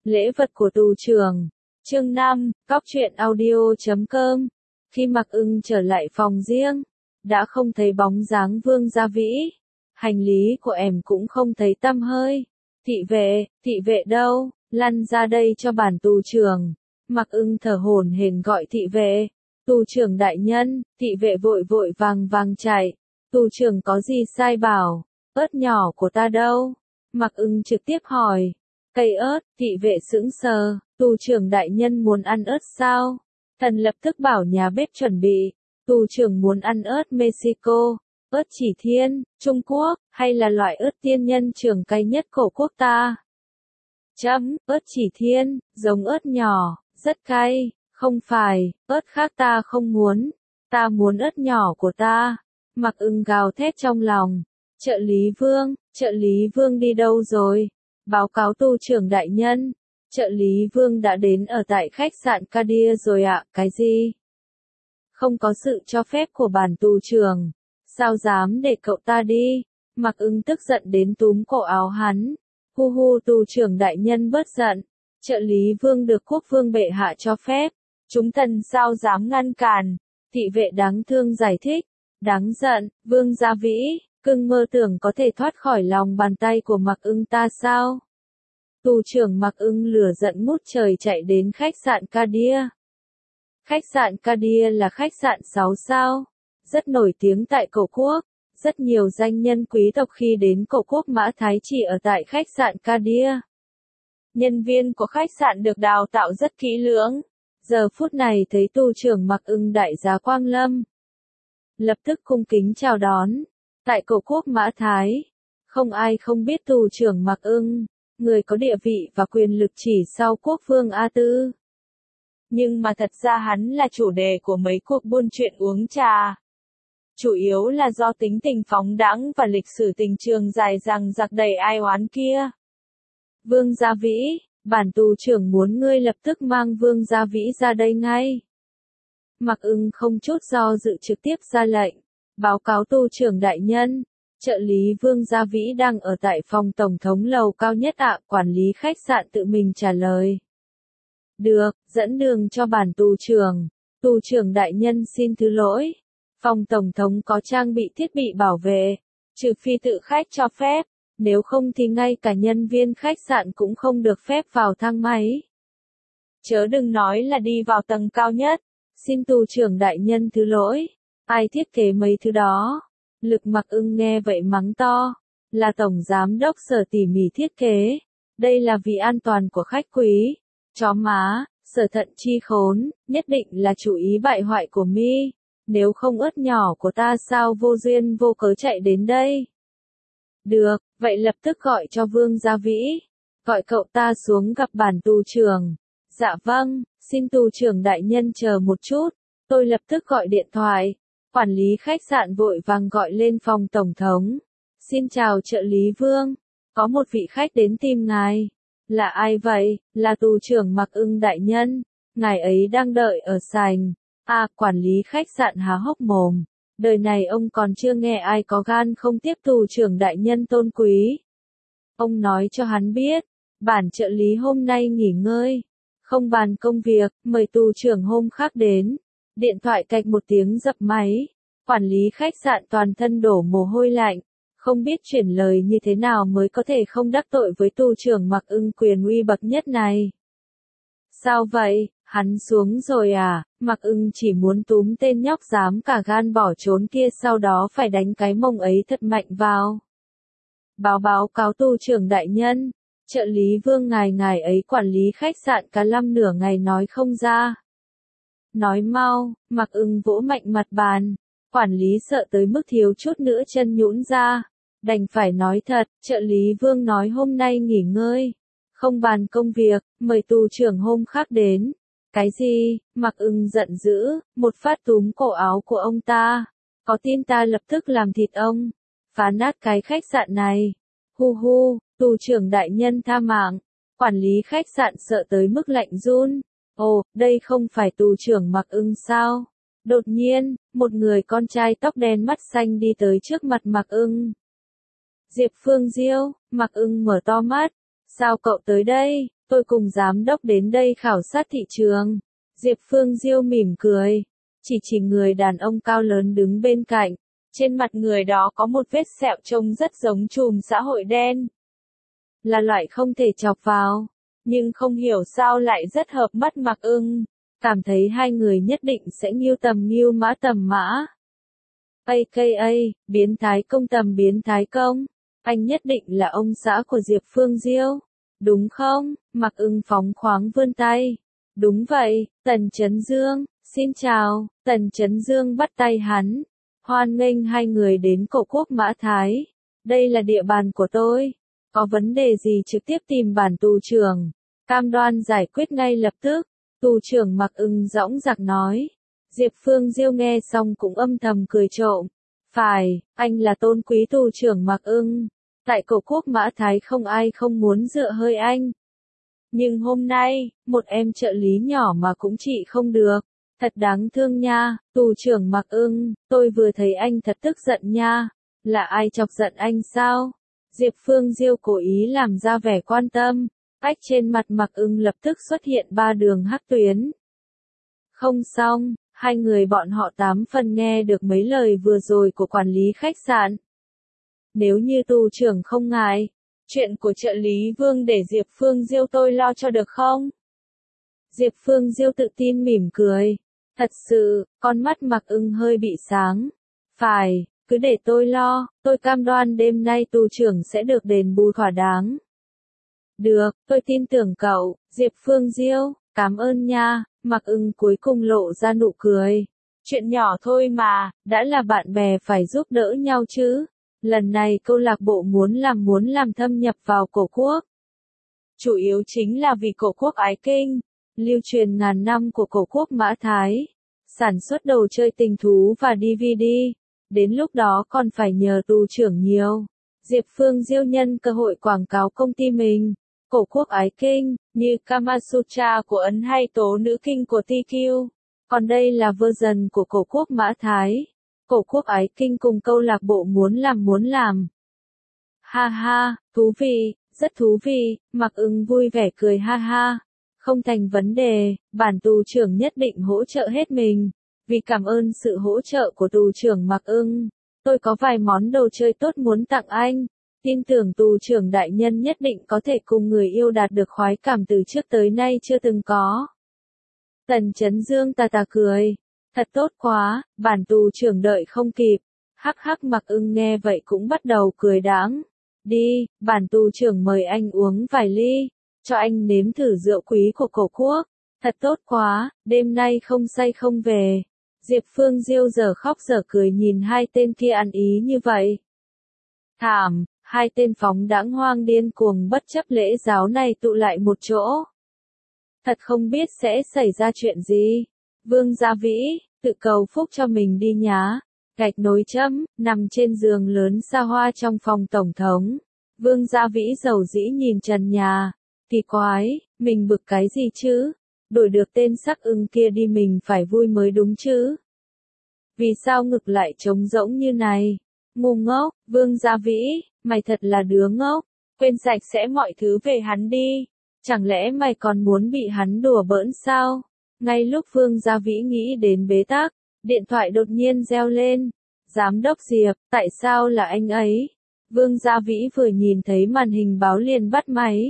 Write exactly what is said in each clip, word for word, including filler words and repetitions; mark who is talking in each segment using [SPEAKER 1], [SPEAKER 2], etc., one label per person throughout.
[SPEAKER 1] Lễ vật của tù trưởng. Chương năm, cóc truyện audio chấm com. Khi Mạc Ưng trở lại phòng riêng, đã không thấy bóng dáng Vương Gia Vĩ. Hành lý của em cũng không thấy tăm hơi. Thị vệ, thị vệ đâu, lăn ra đây cho bản tù trưởng. Mạc Ưng thở hổn hển gọi thị vệ. Tù trưởng đại nhân, thị vệ vội vội vàng vàng chạy. Tù trưởng có gì sai bảo, ớt nhỏ của ta đâu? Mạc Ưng trực tiếp hỏi. Cây ớt, thị vệ sững sờ, tù trưởng đại nhân muốn ăn ớt sao? Thần lập tức bảo nhà bếp chuẩn bị. Tù trưởng muốn ăn ớt Mexico, ớt chỉ thiên, Trung Quốc, hay là loại ớt tiên nhân trưởng cay nhất cổ quốc ta? Chấm, ớt chỉ thiên, giống ớt nhỏ, rất cay, không phải, ớt khác ta không muốn, ta muốn ớt nhỏ của ta. Mạc Ưng gào thét trong lòng. Trợ lý Vương, trợ lý Vương đi đâu rồi? Báo cáo tù trưởng đại nhân. Trợ lý Vương đã đến ở tại khách sạn Cadia rồi ạ. Cái gì? Không có sự cho phép của bản tù trưởng. Sao dám để cậu ta đi? Mạc Ưng tức giận đến túm cổ áo hắn. Hu hu, tù trưởng đại nhân bớt giận. Trợ lý Vương được quốc vương bệ hạ cho phép. Chúng thần sao dám ngăn cản? Thị vệ đáng thương giải thích. Đáng giận, Vương Gia Vĩ, cưng mơ tưởng có thể thoát khỏi lòng bàn tay của Mạc Ưng ta sao? Tù trưởng Mạc Ưng lửa giận ngút trời chạy đến khách sạn Cadia. Khách sạn Cadia là khách sạn sáu sao, rất nổi tiếng tại cổ quốc. Rất nhiều danh nhân quý tộc khi đến cổ quốc Mã Thái chỉ ở tại khách sạn Cadia. Nhân viên của khách sạn được đào tạo rất kỹ lưỡng. Giờ phút này thấy tù trưởng Mạc Ưng đại giá quang lâm, lập tức cung kính chào đón. Tại cổ quốc Mã Thái, không ai không biết tù trưởng Mạc Ưng, người có địa vị và quyền lực chỉ sau quốc vương A Tư. Nhưng mà thật ra hắn là chủ đề của mấy cuộc buôn chuyện uống trà. Chủ yếu là do tính tình phóng đãng và lịch sử tình trường dài dằng dặc đầy ai oán kia. Vương Gia Vĩ, bản tù trưởng muốn ngươi lập tức mang Vương Gia Vĩ ra đây ngay. Mạc Ưng không chút do dự trực tiếp ra lệnh. Báo cáo tù trưởng đại nhân. Trợ lý Vương Gia Vĩ đang ở tại phòng tổng thống lầu cao nhất ạ. Quản lý khách sạn tự mình trả lời. Được, dẫn đường cho bản tù trưởng. Tù trưởng đại nhân xin thứ lỗi. Phòng tổng thống có trang bị thiết bị bảo vệ, trừ phi tự khách cho phép. Nếu không thì ngay cả nhân viên khách sạn cũng không được phép vào thang máy. Chớ đừng nói là đi vào tầng cao nhất. Xin tù trưởng đại nhân thứ lỗi. Ai thiết kế mấy thứ đó? Lực Mạc Ưng nghe vậy mắng to. Là tổng giám đốc Sở tỉ mỉ thiết kế. Đây là vì an toàn của khách quý. Chó má, Sở thận chi khốn, nhất định là chủ ý bại hoại của mi. Nếu không ớt nhỏ của ta sao vô duyên vô cớ chạy đến đây? Được, vậy lập tức gọi cho Vương Gia Vĩ. Gọi cậu ta xuống gặp bản tù trưởng. Dạ vâng, xin tù trưởng đại nhân chờ một chút. Tôi lập tức gọi điện thoại. Quản lý khách sạn vội vàng gọi lên phòng tổng thống. Xin chào trợ lý Vương. Có một vị khách đến tìm ngài. Là ai vậy? Là tù trưởng Mạc Ưng đại nhân. Ngài ấy đang đợi ở sảnh. À, quản lý khách sạn há hốc mồm. Đời này ông còn chưa nghe ai có gan không tiếp tù trưởng đại nhân tôn quý. Ông nói cho hắn biết. Bản trợ lý hôm nay nghỉ ngơi. Không bàn công việc, mời tù trưởng hôm khác đến. Điện thoại cạch một tiếng dập máy. Quản lý khách sạn toàn thân đổ mồ hôi lạnh. Không biết chuyển lời như thế nào mới có thể không đắc tội với tù trưởng Mạc Ưng quyền uy bậc nhất này. Sao vậy, hắn xuống rồi à? Mạc Ưng chỉ muốn túm tên nhóc dám cả gan bỏ trốn kia sau đó phải đánh cái mông ấy thật mạnh vào. Báo báo cáo tù trưởng đại nhân. Trợ lý Vương ngài ngài ấy quản lý khách sạn cả năm nửa ngày nói không ra. Nói mau, Mạc Ưng vỗ mạnh mặt bàn. Quản lý sợ tới mức thiếu chút nữa chân nhũn ra. Đành phải nói thật, trợ lý Vương nói hôm nay nghỉ ngơi. Không bàn công việc, mời tù trưởng hôm khác đến. Cái gì? Mạc Ưng giận dữ, một phát túm cổ áo của ông ta. Có tin ta lập tức làm thịt ông. Phá nát cái khách sạn này. Hu hu, tù trưởng đại nhân tha mạng. Quản lý khách sạn sợ tới mức lạnh run. Ồ, đây không phải tù trưởng Mạc Ưng sao? Đột nhiên, một người con trai tóc đen mắt xanh đi tới trước mặt Mạc Ưng. Diệp Phương Diêu, Mạc Ưng mở to mắt. Sao cậu tới đây? tôi cùng giám đốc đến đây khảo sát thị trường. Diệp Phương Diêu mỉm cười, chỉ chỉ người đàn ông cao lớn đứng bên cạnh. Trên mặt người đó có một vết sẹo trông rất giống chùm xã hội đen. Là loại không thể chọc vào, nhưng không hiểu sao lại rất hợp mắt Mạc Ưng. Cảm thấy hai người nhất định sẽ nghiêu tầm nghiêu mã tầm mã. a ca a, biến thái công tầm biến thái công. Anh nhất định là ông xã của Diệp Phương Diêu, đúng không? Mạc Ưng phóng khoáng vươn tay. Đúng vậy, Tần Chấn Dương, xin chào. Tần Chấn Dương bắt tay hắn. Hoan nghênh hai người đến Cổ Quốc Mã Thái. Đây là địa bàn của tôi. Có vấn đề gì trực tiếp tìm bản tù trưởng. Cam đoan giải quyết ngay lập tức. Tù trưởng Mạc Ưng dõng dạc nói. Diệp Phương Diêu nghe xong cũng âm thầm cười trộm. Phải, anh là tôn quý tù trưởng Mạc Ưng. Tại Cổ Quốc Mã Thái không ai không muốn dựa hơi anh. Nhưng hôm nay, một em trợ lý nhỏ mà cũng trị không được. Thật đáng thương nha, tù trưởng Mạc Ưng, tôi vừa thấy anh thật tức giận nha. Là ai chọc giận anh sao? Diệp Phương Diêu cố ý làm ra vẻ quan tâm. Ách trên mặt Mạc Ưng lập tức xuất hiện ba đường hắc tuyến. Không xong, hai người bọn họ tám phần nghe được mấy lời vừa rồi của quản lý khách sạn. Nếu như tù trưởng không ngại, chuyện của trợ lý Vương để Diệp Phương Diêu tôi lo cho được không? Diệp Phương Diêu tự tin mỉm cười. Thật sự, con mắt Mạc Ưng hơi bị sáng. Phải, cứ để tôi lo, tôi cam đoan đêm nay tù trưởng sẽ được đền bù thỏa đáng. Được, tôi tin tưởng cậu, Diệp Phương Diêu, cảm ơn nha. Mạc Ưng cuối cùng lộ ra nụ cười. Chuyện nhỏ thôi mà, đã là bạn bè phải giúp đỡ nhau chứ. Lần này câu lạc bộ muốn làm muốn làm thâm nhập vào Cổ Quốc. Chủ yếu chính là vì Cổ Quốc ái kinh, lưu truyền ngàn năm của Cổ Quốc Mã Thái, sản xuất đồ chơi tình thú và đê vê đê. Đến lúc đó còn phải nhờ tù trưởng nhiều. Diệp Phương Diêu nhân cơ hội quảng cáo công ty mình. Cổ Quốc ái kinh, như Kamasutra của Ấn hay Tố Nữ Kinh của tê quy. Còn đây là version của Cổ Quốc Mã Thái. Cổ Quốc ái kinh cùng câu lạc bộ muốn làm muốn làm. Ha ha, thú vị, rất thú vị, Mạc Ưng vui vẻ cười ha ha. Không thành vấn đề, bản tù trưởng nhất định hỗ trợ hết mình. Vì cảm ơn sự hỗ trợ của tù trưởng Mạc Ưng, tôi có vài món đồ chơi tốt muốn tặng anh. Tin tưởng tù trưởng đại nhân nhất định có thể cùng người yêu đạt được khoái cảm từ trước tới nay chưa từng có. Tần Chấn Dương tà tà cười. Thật tốt quá, bản tù trưởng đợi không kịp. Hắc hắc Mạc Ưng nghe vậy cũng bắt đầu cười đáng. Đi, bản tù trưởng mời anh uống vài ly. Cho anh nếm thử rượu quý của Cổ Quốc. Thật tốt quá, đêm nay không say không về. Diệp Phương Diêu giờ khóc giờ cười nhìn hai tên kia ăn ý như vậy. Thảm, hai tên phóng đãng hoang điên cuồng bất chấp lễ giáo này tụ lại một chỗ. Thật không biết sẽ xảy ra chuyện gì. Vương Gia Vĩ, tự cầu phúc cho mình đi nhá. Gạch nối chấm, nằm trên giường lớn xa hoa trong phòng tổng thống. Vương Gia Vĩ giàu dĩ nhìn trần nhà. Kỳ quái, mình bực cái gì chứ? Đổi được tên sắc ưng kia đi mình phải vui mới đúng chứ? Vì sao ngực lại trống rỗng như này? Ngu ngốc, Vương Gia Vĩ, mày thật là đứa ngốc. Quên sạch sẽ mọi thứ về hắn đi. Chẳng lẽ mày còn muốn bị hắn đùa bỡn sao? Ngay lúc Vương Gia Vĩ nghĩ đến bế tắc, điện thoại đột nhiên reo lên. Giám đốc Diệp, tại sao là anh ấy? Vương Gia Vĩ vừa nhìn thấy màn hình báo liền bắt máy.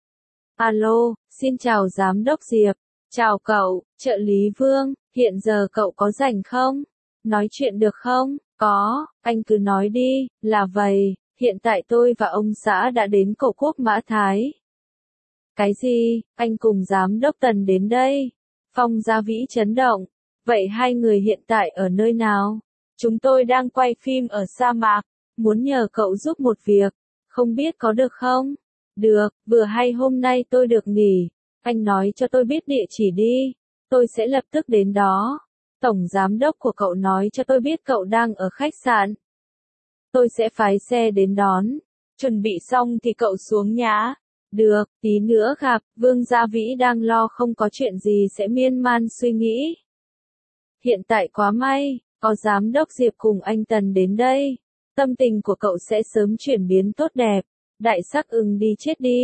[SPEAKER 1] Alo, xin chào Giám đốc Diệp. Chào cậu, trợ lý Vương, hiện giờ cậu có rảnh không? Nói chuyện được không? Có, anh cứ nói đi, là vậy, hiện tại tôi và ông xã đã đến Cổ Quốc Mã Thái. Cái gì, anh cùng Giám đốc Tần đến đây? Phong Gia Vĩ chấn động. Vậy hai người hiện tại ở nơi nào? Chúng tôi đang quay phim ở sa mạc, muốn nhờ cậu giúp một việc, không biết có được không? Được, vừa hay hôm nay tôi được nghỉ, anh nói cho tôi biết địa chỉ đi, tôi sẽ lập tức đến đó. Tổng giám đốc của cậu nói cho tôi biết cậu đang ở khách sạn. Tôi sẽ phái xe đến đón, chuẩn bị xong thì cậu xuống nhá. Được, tí nữa gặp. Vương Gia Vĩ đang lo không có chuyện gì sẽ miên man suy nghĩ. Hiện tại quá may, có giám đốc Diệp cùng anh Tần đến đây. Tâm tình của cậu sẽ sớm chuyển biến tốt đẹp. Đại sắc ưng đi chết đi.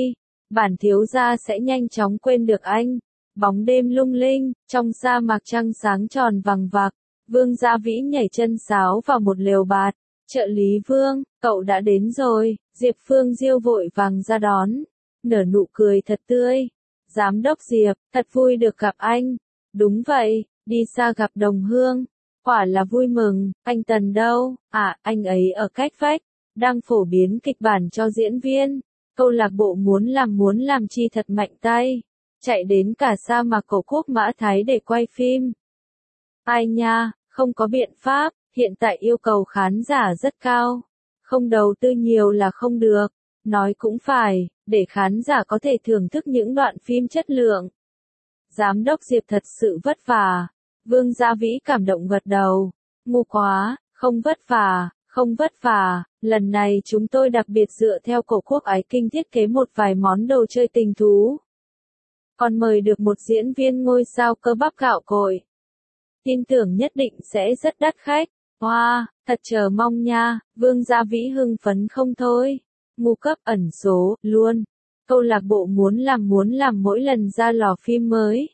[SPEAKER 1] bản thiếu gia sẽ nhanh chóng quên được anh. Bóng đêm lung linh, trong sa mạc trăng sáng tròn vằng vặc, Vương Gia Vĩ nhảy chân sáo vào một lều bạt. Trợ lý Vương, cậu đã đến rồi, Diệp Phương Diêu vội vàng ra đón, nở nụ cười thật tươi. Giám đốc Diệp, thật vui được gặp anh. Đúng vậy, đi xa gặp đồng hương, quả là vui mừng. Anh Tần đâu? À, anh ấy ở cách vách, đang phổ biến kịch bản cho diễn viên. Câu lạc bộ muốn làm muốn làm chi thật mạnh tay, chạy đến cả sa mạc cổ quốc Mã Thái để quay phim. Ai nha, không có biện pháp, hiện tại yêu cầu khán giả rất cao, không đầu tư nhiều là không được. Nói cũng phải, để khán giả có thể thưởng thức những đoạn phim chất lượng. Giám đốc Diệp thật sự vất vả. Vương Gia Vĩ cảm động gật đầu. Ngu quá, không vất vả, không vất vả. Lần này chúng tôi đặc biệt dựa theo cổ quốc ái kinh thiết kế một vài món đồ chơi tình thú. Còn mời được một diễn viên ngôi sao cơ bắp gạo cội. Tin tưởng nhất định sẽ rất đắt khách. Wow, thật chờ mong nha. Vương Gia Vĩ hưng phấn không thôi. Ngu cấp ẩn số, luôn. Câu lạc bộ muốn làm muốn làm mỗi lần ra lò phim mới.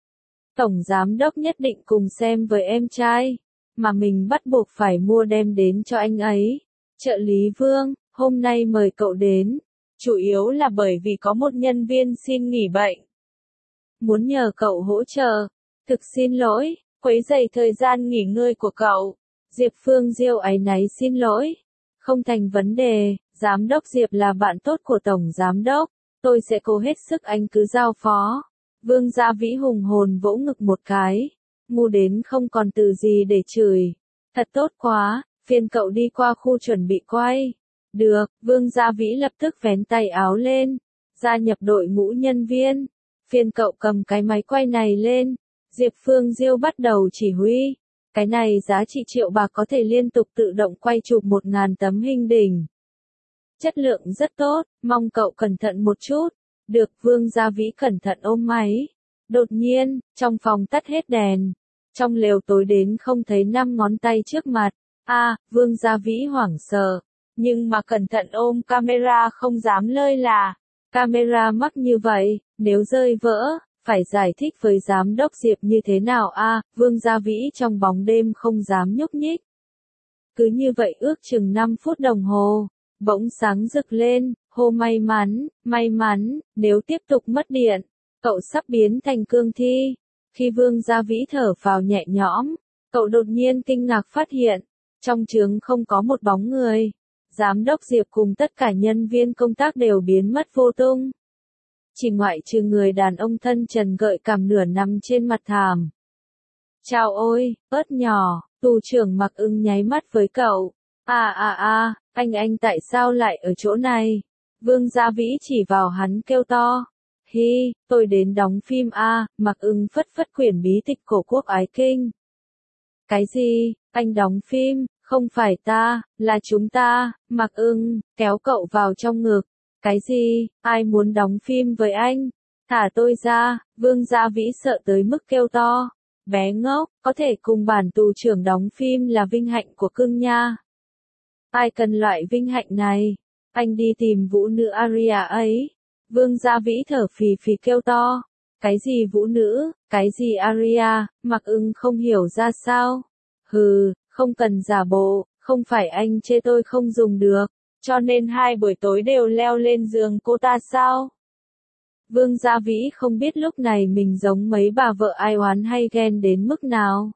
[SPEAKER 1] Tổng giám đốc nhất định cùng xem với em trai, mà mình bắt buộc phải mua đem đến cho anh ấy. Trợ lý Vương, hôm nay mời cậu đến, chủ yếu là bởi vì có một nhân viên xin nghỉ bệnh. Muốn nhờ cậu hỗ trợ, thực xin lỗi, quấy rầy thời gian nghỉ ngơi của cậu. Diệp Phương Diêu áy náy xin lỗi. Không thành vấn đề, giám đốc Diệp là bạn tốt của tổng giám đốc, tôi sẽ cố hết sức anh cứ giao phó. Vương Gia Vĩ hùng hồn vỗ ngực một cái, ngu đến không còn từ gì để chửi. Thật tốt quá, phiền cậu đi qua khu chuẩn bị quay. Được, Vương Gia Vĩ lập tức vén tay áo lên, gia nhập đội ngũ nhân viên. Phiền cậu cầm cái máy quay này lên. Diệp Phương Diêu bắt đầu chỉ huy. Cái này giá trị triệu bạc có thể liên tục tự động quay chụp một ngàn tấm hình đỉnh. Chất lượng rất tốt, mong cậu cẩn thận một chút. Được, Vương Gia Vĩ cẩn thận ôm máy. Đột nhiên, trong phòng tắt hết đèn. Trong lều tối đến không thấy năm ngón tay trước mặt. A, à, Vương Gia Vĩ hoảng sợ. Nhưng mà cẩn thận ôm camera không dám lơi là. Camera mắc như vậy, nếu rơi vỡ, phải giải thích với giám đốc Diệp như thế nào a? À, Vương Gia Vĩ trong bóng đêm không dám nhúc nhích. Cứ như vậy ước chừng năm phút đồng hồ, bỗng sáng rực lên, hô may mắn, may mắn, nếu tiếp tục mất điện, cậu sắp biến thành cương thi. Khi Vương Gia Vĩ thở phào nhẹ nhõm, cậu đột nhiên kinh ngạc phát hiện, trong trướng không có một bóng người. Giám đốc Diệp cùng tất cả nhân viên công tác đều biến mất vô tung. Chỉ ngoại trừ người đàn ông thân trần gợi cảm nửa nằm trên mặt thảm. Chào ôi, ớt nhỏ, tù trưởng Mặc Ưng nháy mắt với cậu. À à à, anh anh tại sao lại ở chỗ này? Vương Gia Vĩ chỉ vào hắn kêu to. Hi, tôi đến đóng phim a. À, Mặc Ưng phất phất quyển bí tịch cổ quốc ái kinh. Cái gì, anh đóng phim? Không phải ta, là chúng ta. Mặc Ưng kéo cậu vào trong ngực. Cái gì, ai muốn đóng phim với anh? Thả tôi ra. Vương Gia Vĩ sợ tới mức kêu to. Bé ngốc, có thể cùng bản tù trưởng đóng phim là vinh hạnh của cưng nha. Ai cần loại vinh hạnh này? Anh đi tìm vũ nữ Aria ấy. Vương Gia Vĩ thở phì phì kêu to. Cái gì vũ nữ, cái gì Aria? Mặc Ưng không hiểu ra sao. Hừ, không cần giả bộ, không phải anh chê tôi không dùng được, cho nên hai buổi tối đều leo lên giường cô ta sao? Vương Gia Vĩ không biết lúc này mình giống mấy bà vợ ai oán hay ghen đến mức nào.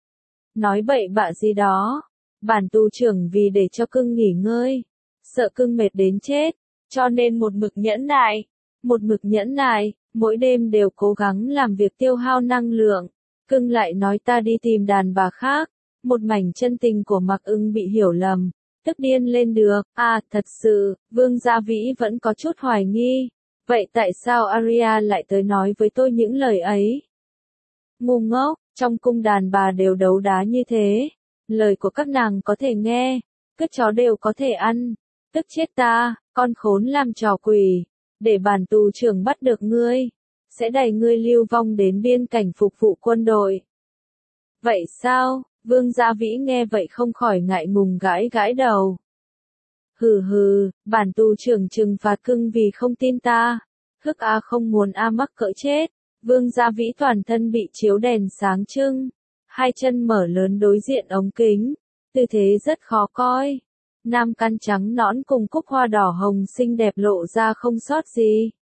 [SPEAKER 1] Nói bậy bạ gì đó. Bản tù trưởng vì để cho cưng nghỉ ngơi, sợ cưng mệt đến chết, cho nên một mực nhẫn nại, một mực nhẫn nại, mỗi đêm đều cố gắng làm việc tiêu hao năng lượng. Cưng lại nói ta đi tìm đàn bà khác. Một mảnh chân tình của Mặc Ưng bị hiểu lầm, tức điên lên được. À, thật sự, Vương Gia Vĩ vẫn có chút hoài nghi. Vậy tại sao Aria lại tới nói với tôi những lời ấy? Ngu ngốc, trong cung đàn bà đều đấu đá như thế. Lời của các nàng có thể nghe, cứt chó đều có thể ăn. Tức chết ta, con khốn làm trò quỷ. Để bản tù trưởng bắt được ngươi, sẽ đẩy ngươi lưu vong đến biên cảnh phục vụ quân đội. Vậy sao? Vương Gia Vĩ nghe vậy không khỏi ngại ngùng gãi gãi đầu. Hừ hừ, bản tù trưởng trừng phạt cưng vì không tin ta. Hức a không muốn a mắc cỡ chết. Vương Gia Vĩ toàn thân bị chiếu đèn sáng trưng, hai chân mở lớn đối diện ống kính, tư thế rất khó coi. Nam căn trắng nõn cùng cúc hoa đỏ hồng xinh đẹp lộ ra không sót gì.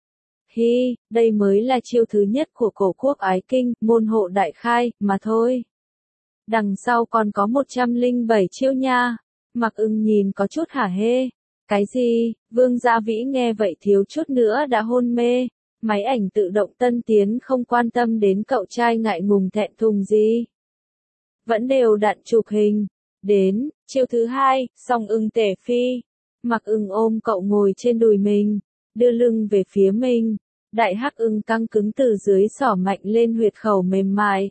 [SPEAKER 1] Hi, đây mới là chiêu thứ nhất của cổ quốc ái kinh, môn hộ đại khai, mà thôi. Đằng sau còn có một trăm lẻ bảy chiêu nha. Mặc Ưng nhìn có chút hả hê. Cái gì? Vương Gia Vĩ nghe vậy thiếu chút nữa đã hôn mê. Máy ảnh tự động tân tiến không quan tâm đến cậu trai ngại ngùng thẹn thùng gì. Vẫn đều đặn chụp hình. Đến, chiêu thứ hai, song ưng tể phi. Mặc Ưng ôm cậu ngồi trên đùi mình, đưa lưng về phía mình. Đại hắc ưng căng cứng từ dưới xỏ mạnh lên huyệt khẩu mềm mại.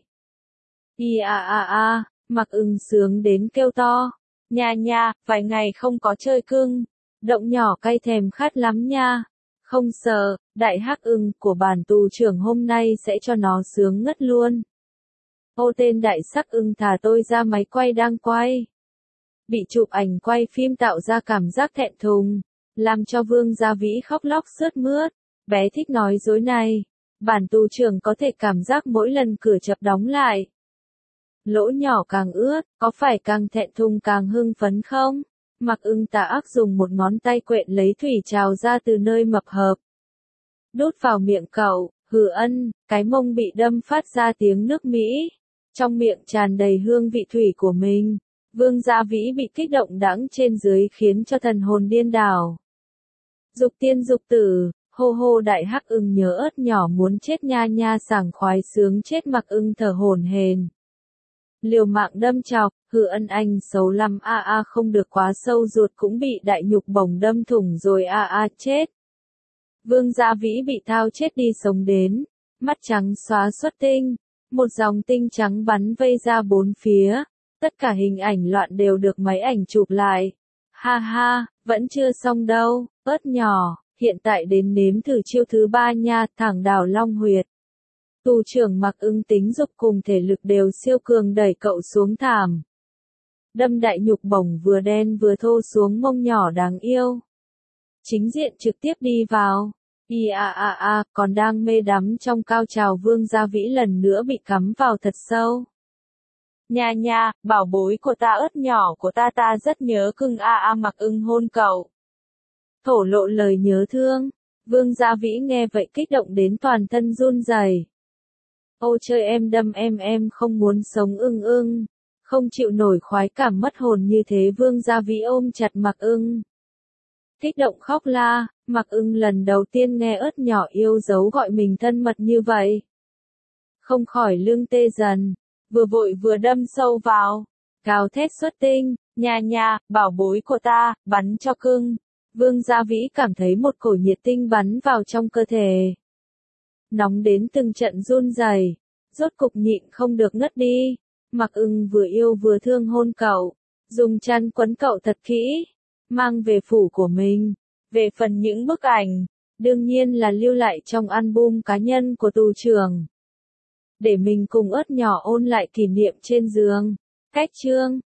[SPEAKER 1] I a a a, Mặc Ưng sướng đến kêu to. Nha nha, vài ngày không có chơi cưng. Động nhỏ cay thèm khát lắm nha. Không sợ, đại hắc ưng của bản tù trưởng hôm nay sẽ cho nó sướng ngất luôn. Ô tên đại sắc ưng thả tôi ra máy quay đang quay. Bị chụp ảnh quay phim tạo ra cảm giác thẹn thùng, làm cho Vương Gia Vĩ khóc lóc sướt mướt. Bé thích nói dối này. Bản tù trưởng có thể cảm giác mỗi lần cửa chập đóng lại, lỗ nhỏ càng ướt, có phải càng thẹn thùng càng hưng phấn không? Mặc Ưng tà ác dùng một ngón tay quện lấy thủy trào ra từ nơi mập hợp. Đút vào miệng cậu, hừ ân, cái mông bị đâm phát ra tiếng nước Mỹ. Trong miệng tràn đầy hương vị thủy của mình. Vương Gia Vĩ bị kích động đãng trên dưới khiến cho thần hồn điên đảo. Dục tiên dục tử, hô hô đại hắc ưng nhớ ớt nhỏ muốn chết nha nha sảng khoái sướng chết. Mặc Ưng thở hổn hển. Liều mạng đâm chọc, hừ ân anh xấu lắm a a không được quá sâu ruột cũng bị đại nhục bổng đâm thủng rồi a a chết. Vương Gia Vĩ bị thao chết đi sống đến, mắt trắng xóa xuất tinh, một dòng tinh trắng bắn vây ra bốn phía, tất cả hình ảnh loạn đều được máy ảnh chụp lại. Ha ha, vẫn chưa xong đâu, ớt nhỏ, hiện tại đến nếm thử chiêu thứ ba nha, thẳng đào long huyệt. Tù trưởng Mặc Ưng tính dục cùng thể lực đều siêu cường đẩy cậu xuống thảm. Đâm đại nhục bổng vừa đen vừa thô xuống mông nhỏ đáng yêu. Chính diện trực tiếp đi vào. I a a a, còn đang mê đắm trong cao trào Vương Gia Vĩ lần nữa bị cắm vào thật sâu. Nha nha, bảo bối của ta ớt nhỏ của ta ta rất nhớ cưng a a Mặc Ưng hôn cậu. Thổ lộ lời nhớ thương. Vương Gia Vĩ nghe vậy kích động đến toàn thân run rẩy. Ô chơi em đâm em em không muốn sống ưng ưng. Không chịu nổi khoái cảm mất hồn như thế. Vương Gia Vĩ ôm chặt Mặc Ưng. Kích động khóc la, Mặc Ưng lần đầu tiên nghe ớt nhỏ yêu dấu gọi mình thân mật như vậy. Không khỏi lưng tê dần, vừa vội vừa đâm sâu vào, gào thét xuất tinh, nha nha, bảo bối của ta, bắn cho cưng. Vương Gia Vĩ cảm thấy một cổ nhiệt tinh bắn vào trong cơ thể. Nóng đến từng trận run rẩy, rốt cục nhịn không được ngất đi. Mặc Ưng vừa yêu vừa thương hôn cậu, dùng chăn quấn cậu thật kỹ, mang về phủ của mình. Về phần những bức ảnh, đương nhiên là lưu lại trong album cá nhân của tù trưởng. Để mình cùng ớt nhỏ ôn lại kỷ niệm trên giường. Cách chương